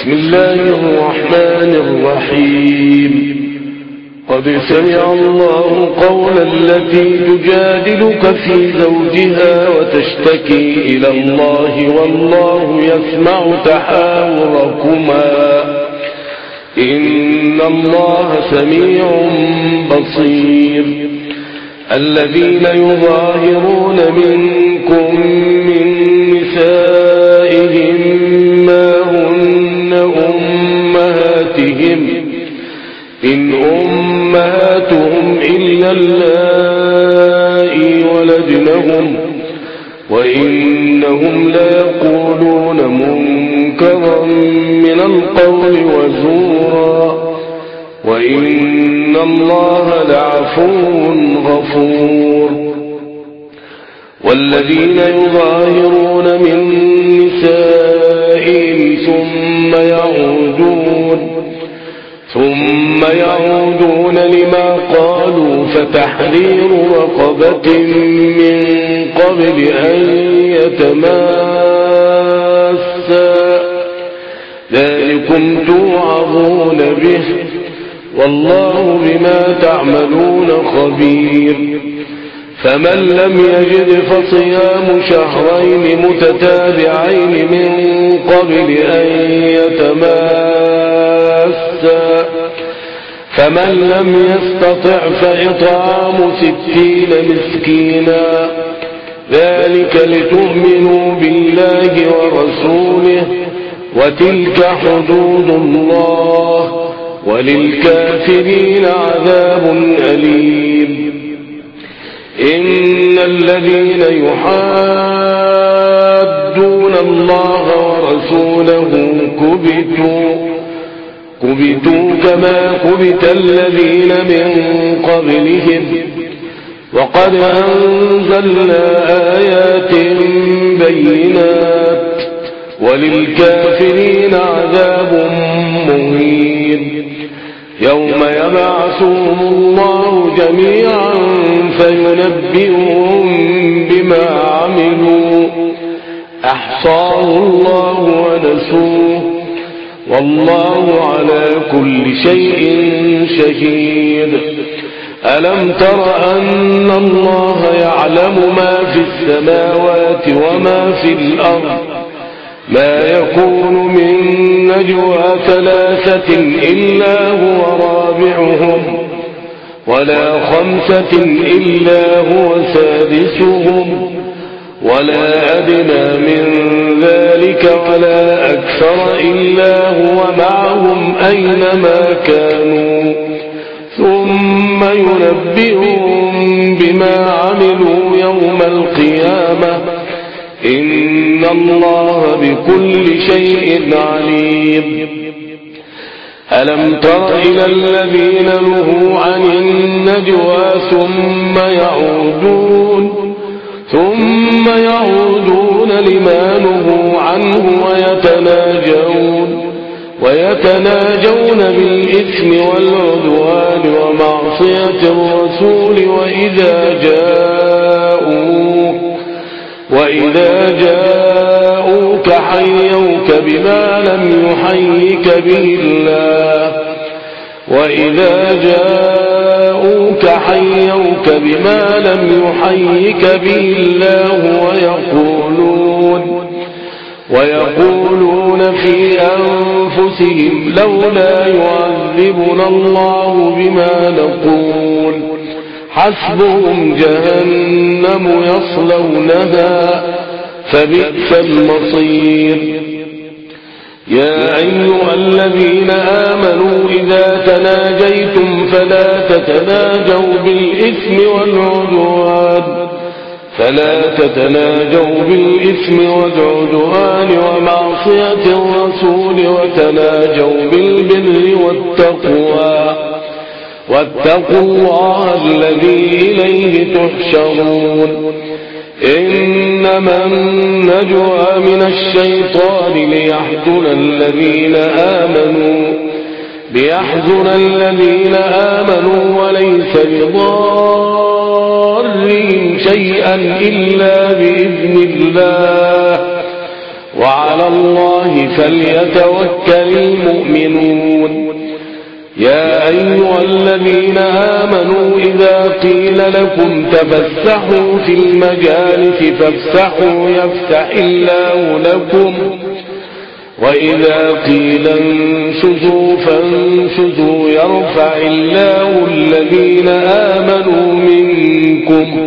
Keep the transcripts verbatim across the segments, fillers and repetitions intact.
بسم الله الرحمن الرحيم قد سمع الله قول التي تجادلك في زوجها وتشتكي إلى الله والله يسمع تحاوركما إن الله سميع بصير الذين يظاهرون منكم من نسائهم ما هن أمهاتهم إن أمهاتهم إلا اللائي ولدنهم وإنهم ليقولون منكرا من القول وزورا وإن الله لعفو غفور والذين يظاهرون من نسائهم ثم يعودون ثم يعودون لما قالوا فتحرير رقبة من قبل أن يتماسا ذلكم توعظون به والله بما تعملون خبير فمن لم يجد فصيام شهرين متتابعين من قبل أن يتماسا فمن لم يستطع فإطعام ستين مسكينا ذلك لتؤمنوا بالله ورسوله وتلك حدود الله وللكافرين عذاب أليم إن الذين يحادون الله ورسوله كبتوا كبتوا كما كبت الذين من قبلهم وقد أنزلنا آيات بينات وللكافرين عذاب مهين يوم يبعثهم الله جميعا فينبئهم بما عملوا أحصاه الله ونسوه والله على كل شيء شهيد ألم تر أن الله يعلم ما في السماوات وما في الأرض ما يكون من نجوى ثلاثة إلا هو رابعهم ولا خمسة إلا هو سادسهم ولا أدنى من ذلك ولا أكثر إلا هو معهم أينما كانوا ثم ينبئهم بما عملوا يوم القيامة إن الله بكل شيء عليم ألم تر إلى الذين نهوا عن النجوى ثم يعودون ثم يعودون لما نهوا عنه ويتناجون ويتناجون بالإثم والعدوان ومعصية الرسول وإذا جاءوا وإذا جاءوك حيوك بما لم يحيك به الله وإذا جاءوك حيوك بما لم يحيك به الله ويقولون ويقولون في أنفسهم لولا يعذبنا الله بما نقول حسبهم جهنم يصلونها فبئس المصير يا أيها الذين آمنوا إذا تناجيتم فلا تتناجوا بالإثم والعدوان فلا تتناجوا بالإثم والعدوان ومعصية الرسول وتناجوا بالبر والتقوى واتقوا الله الذي إليه تحشرون إنما النجوى من الشيطان ليحزن الذين آمنوا ليحزن الذين آمنوا وليس بضارهم شيئا إلا بإذن الله وعلى وعلى الله فليتوكل المؤمنون يا أيها الذين آمنوا إذا قيل لكم تفسحوا في المجالس فافسحوا يفسح الله لكم وإذا قيل انشزوا فانشزوا يرفع الله الذين آمنوا منكم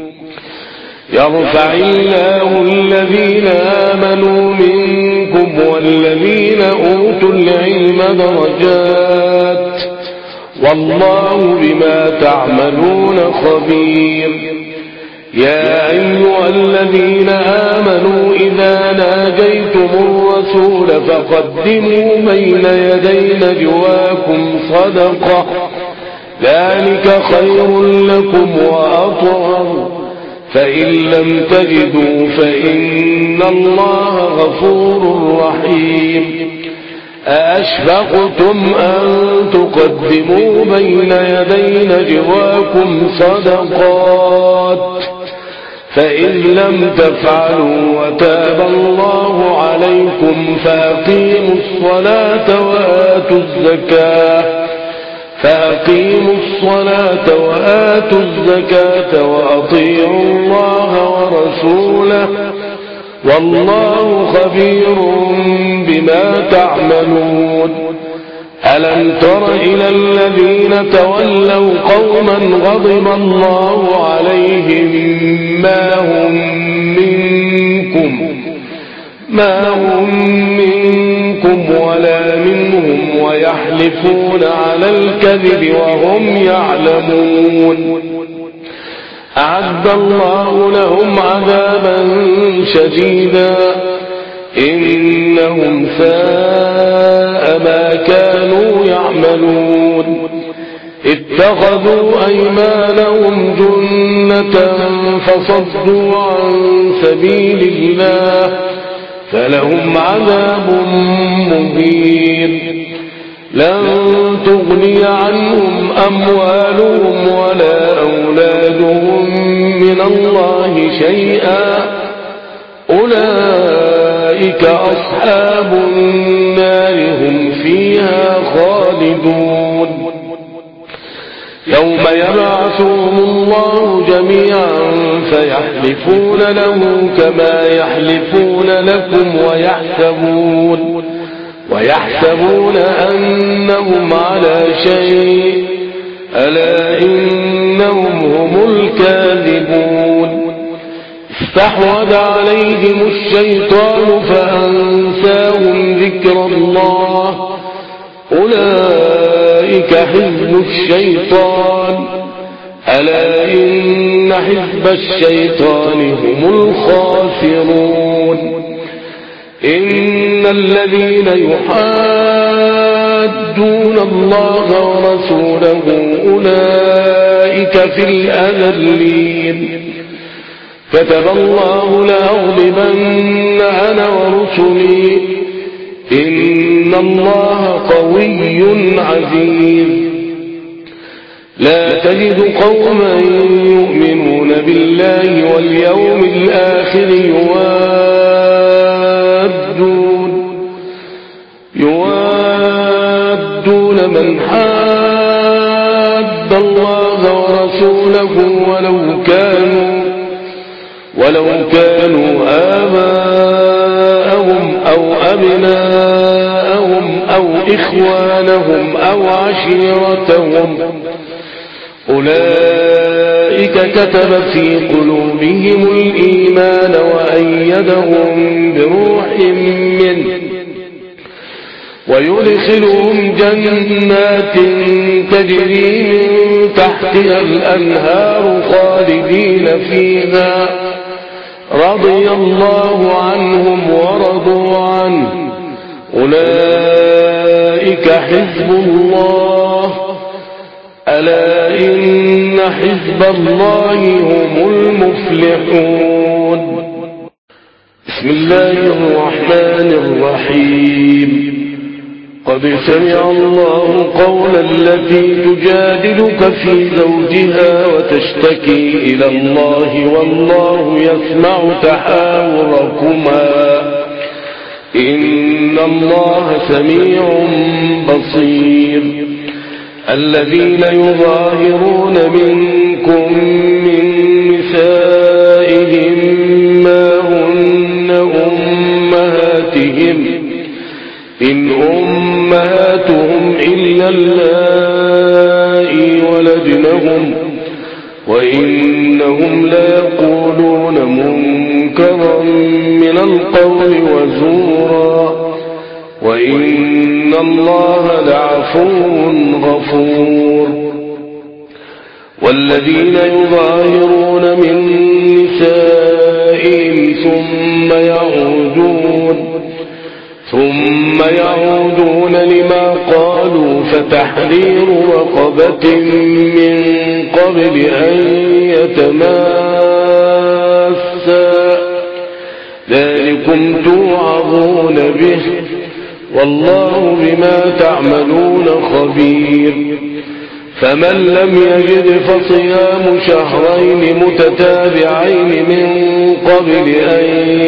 يرفع الله الذين آمنوا منكم والذين أوتوا العلم درجات والله بما تعملون خبير يا أيها الذين آمنوا إذا ناجيتم الرسول فقدموا بين يدي نجواكم صدقة ذلك خير لكم وأطهر فإن لم تجدوا فإن الله غفور رحيم أأشفقتم أن تقدموا بين يدي نجواكم صدقات فإن لم تفعلوا وتاب الله عليكم فأقيموا الصلاة وآتوا الزكاة فأقيموا الصلاة وآتوا الزكاة وأطيعوا الله ورسوله والله خبير بما تعملون ألم تر إلى الذين تولوا قوما غضب الله عليهم ما هم منكم ما هم منكم ولا منهم ويحلفون على الكذب وهم يعلمون أعد الله لهم عذابا شديدا إنهم ساء ما كانوا يعملون اتخذوا أيمانهم جنة فصدوا عن سبيل الله فلهم عذاب مهين لن تغني عنهم أموالهم ولا أولادهم من الله شيئا أولئك أصحاب النار هم فيها خالدون يوم يبعثهم الله جميعا فيحلفون له كما يحلفون لكم ويحسبون ويحسبون أنهم على شيء ألا إنهم هم الكاذبون استحوذ عليهم الشيطان فأنساهم ذكر الله أولئك حزب الشيطان ألا إن حزب الشيطان هم الخاسرون إن الذين يحادون الله ورسوله أولئك في الأذلين كتب الله لأغلبن أنا ورسلي إن الله قوي عزيز لا تجد قوما يؤمنون بالله واليوم الآخر يوادون يوادون من حاد الله ورسوله ولو كانوا ولو كانوا آباءهم أو أبناءهم أو إخوانهم أو عشيرتهم أولئك كتب في قلوبهم الإيمان وأيدهم بروح منه ويدخلهم جنات تجري من تحتها الأنهار خالدين فيها رضي الله عنهم ورضوا عنه أولئك حزب الله ألا إن حزب الله هم المفلحون بسم الله الرحمن الرحيم قد سمع الله قول التي تجادلك في زوجها وتشتكي إلى الله والله يسمع تحاوركما إن الله سميع بصير. الذين يظاهرون منكم من نسائهم ما هن أمهاتهم إن أمهاتهم إلا اللائي ولدنهم وإنهم ليقولون منكرا من القول وزورا وإن الله لعفو غفور. والذين يظاهرون من نسائهم ثم يعودون ثم يعودون لما قالوا فتحرير رقبة من قبل أن يتماسا ذلكم توعظون به والله بما تعملون خبير. فمن لم يجد فصيام شهرين متتابعين من قبل أن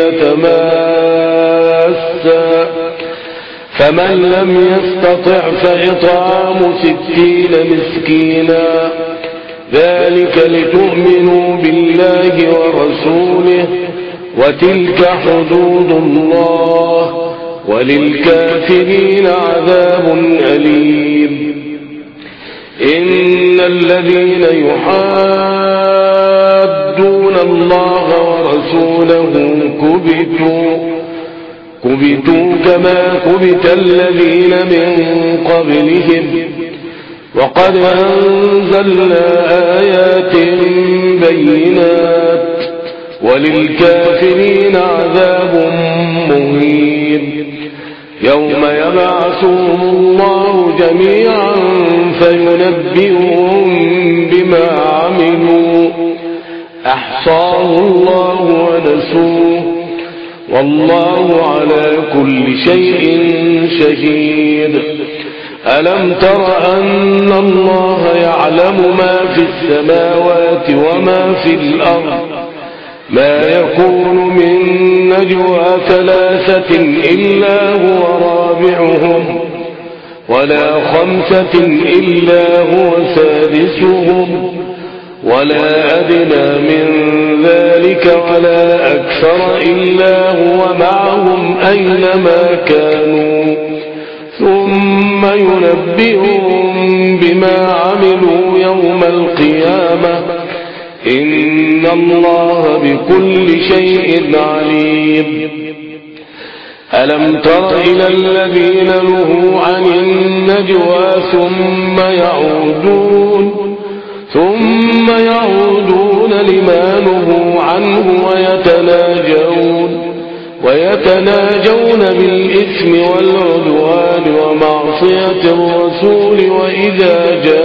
يتماسا فمن لم يستطع فإطعام ستين مسكينا ذلك لتؤمنوا بالله ورسوله وتلك حدود الله وللكافرين عذاب أليم. إن الذين يحادون الله ورسوله كبتوا كبتوا كما كبت الذين من قبلهم وقد أنزلنا آيات بينات وللكافرين عذاب مهين. يوم يبعثهم الله جميعا فينبئهم بما عملوا أحصاه الله ونسوه والله على كل شيء شهيد. ألم تر أن الله يعلم ما في السماوات وما في الأرض ما يكون من نجوى ثلاثة إلا هو رابعهم ولا خمسة إلا هو سادسهم ولا أدنى من ذلك ولا أكثر إلا هو معهم أينما كانوا ثم ينبئهم بما عملوا يوم القيامة إن الله بكل شيء عليم. ألم تر إلى الذين نهوا عن النجوى ثم يعودون ثم يعودون لما نهوا عنه ويتناجون ويتناجون بالإثم والعدوان ومعصية الرسول وإذا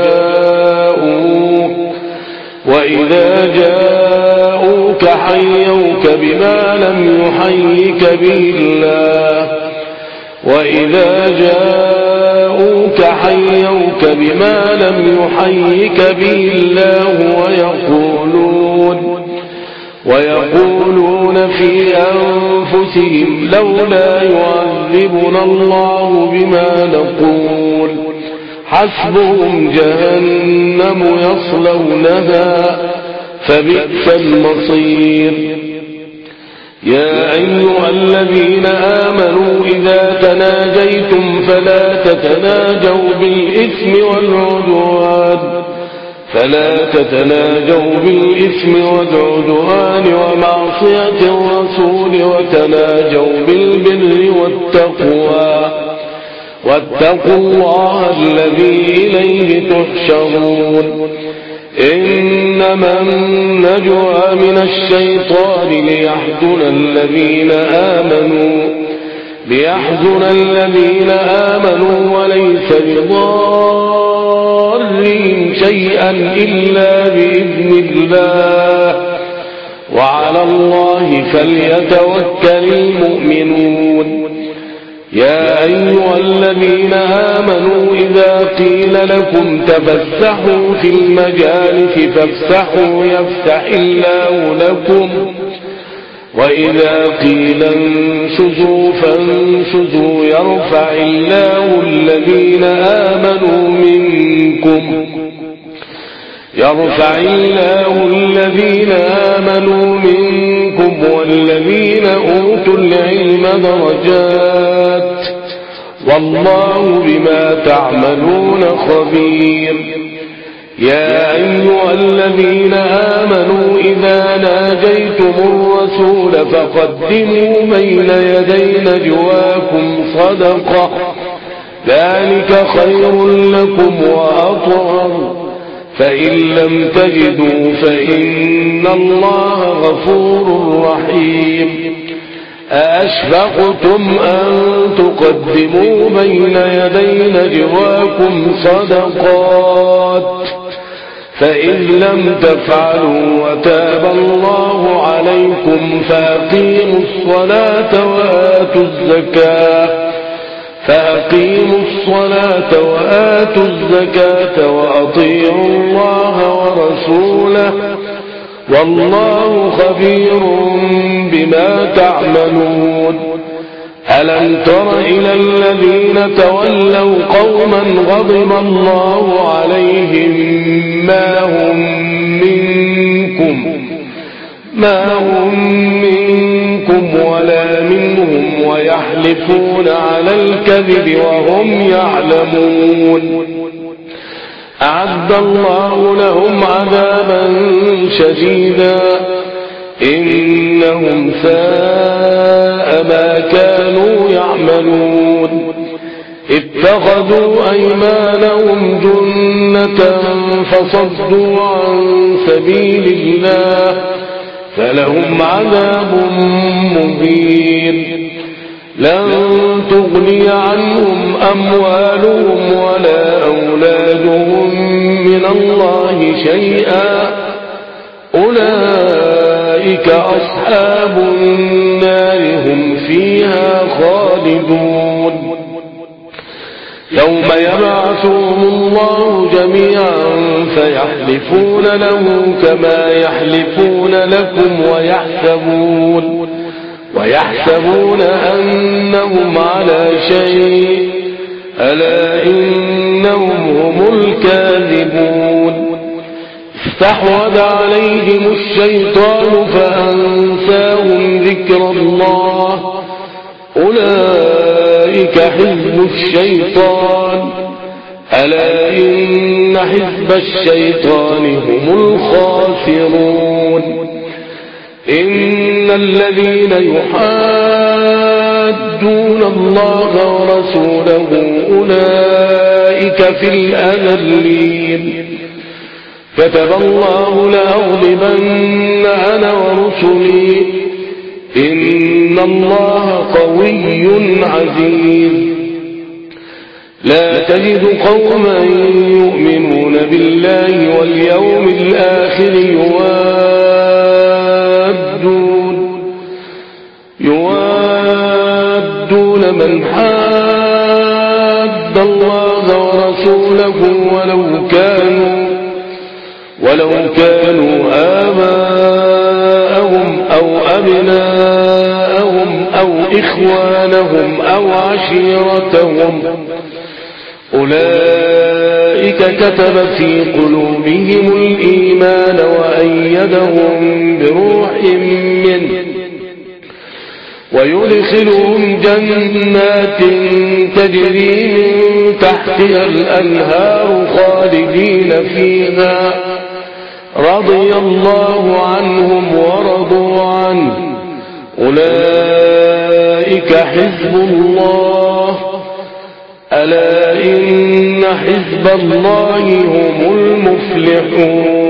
جاءوك وإذا جاءوك حيوك بما لم يحيك به الله وإذا جاءوك حيوك بما لم يحيك به الله ويقولون ويقولون في أنفسهم لولا يعذبنا الله بما نقول حسبهم جهنم يصلونها فبئس المصير. يا أيها الذين آمنوا إذا تناجيتم فلا تتناجوا بالإثم والعدوان فلا تتناجوا بالإثم والعدوان ومعصية الرسول وتناجوا بالبر والتقوى واتقوا الله الذي إليه تحشرون. إنما النجوى من الشيطان ليحزن الذين آمنوا ليحزن الذين آمنوا وليس بضارهم شيئا إلا بإذن الله وعلى الله فليتوكل المؤمنون. يا أيها الذين آمنوا إذا قيل لكم تفسحوا في المجالس فافسحوا يفسح الله لكم وإذا قيل انشزوا فانشزوا يرفع الله الذين آمنوا منكم يرفع الله الذين آمنوا منكم والذين أوتوا العلم درجات والله بما تعملون خبير. يا أيها الذين آمنوا إذا ناجيتم الرسول فقدموا بين يدي نجواكم صدقة ذلك خير لكم وأطهر فإن لم تجدوا فإن الله غفور رحيم. أأشفقتم أن تقدموا بين يدي نجواكم صدقات فإن لم تفعلوا وتاب الله عليكم فأقيموا الصلاة وآتوا الزكاة فأقيموا الصلاة وآتوا الزكاة وأطيعوا الله ورسوله والله خبير بما تعملون. ألم تر إلى الذين تولوا قوما غضب الله عليهم ما هم منكم ما هم منكم ولا منهم ويحلفون على الكذب وهم يعلمون. أعد الله لهم عذابا شديدا إنهم ساء ما كانوا يعملون. اتخذوا أيمانهم جنة فصدوا عن سبيل الله فلهم عذاب مهين. لن تغني عنهم أموالهم ولا أولادهم من الله شيئا أولئك أصحاب النار هم فيها خالدون. يوم يبعثهم الله جميعا فيحلفون له كما يحلفون لكم ويحسبون ويحسبون أنهم على شيء ألا إنهم هم الكاذبون. استحوذ عليهم الشيطان فأنساهم ذكر الله أولئك حزب الشيطان ألا إن حزب الشيطان هم الخاسرون. إن الذين يحادون الله ورسوله أولئك في الأذلين. كتب الله لأغلبن أنا ورسلي إن الله قوي عزيز. لا تجد قوما يؤمنون بالله واليوم الآخر يوادون يوادون من حاد الله ورسوله ولو كانوا ولو كانوا آباءهم أو أبناءهم أو إخوانهم أو عشيرتهم أولئك كتب في قلوبهم الإيمان وأيدهم بروح منه ويدخلهم جنات تجري من تحتها الأنهار خالدين فيها رضي الله عنهم ورضوا عنه أولئك حزب الله ألا إن حزب الله هم المفلحون.